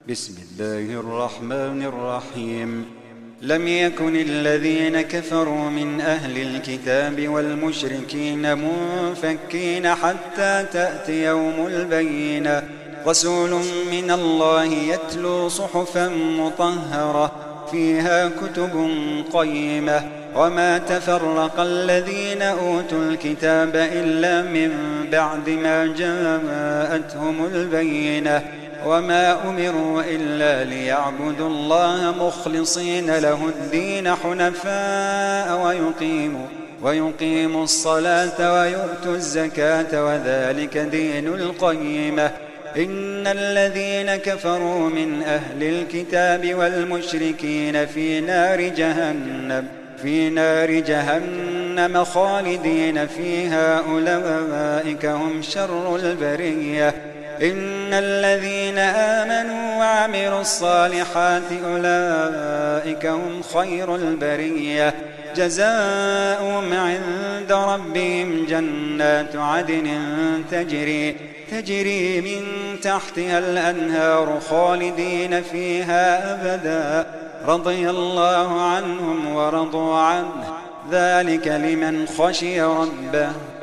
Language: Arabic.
بسم الله الرحمن الرحيم. لم يكن الذين كفروا من أهل الكتاب والمشركين منفكين حتى تأتي يوم البينة، رسول من الله يتلو صحفا مطهرة فيها كتب قيمة، وما تفرق الذين أوتوا الكتاب إلا من بعد ما جاءتهم البينة، وما أمروا إلا ليعبدوا الله مخلصين له الدين حنفاء ويقيموا الصلاة ويؤتوا الزكاة وذلك دين القيمة. إن الذين كفروا من أهل الكتاب والمشركين في نار جهنم خالدين فيها، أولئك هم شر البرية. إن الذين آمنوا وعملوا الصالحات أولئك هم خير البرية، جزاؤهم عند ربهم جنات عدن تجري من تحتها الأنهار خالدين فيها أبدا، رضي الله عنهم ورضوا عنه، ذلك لمن خشي ربه.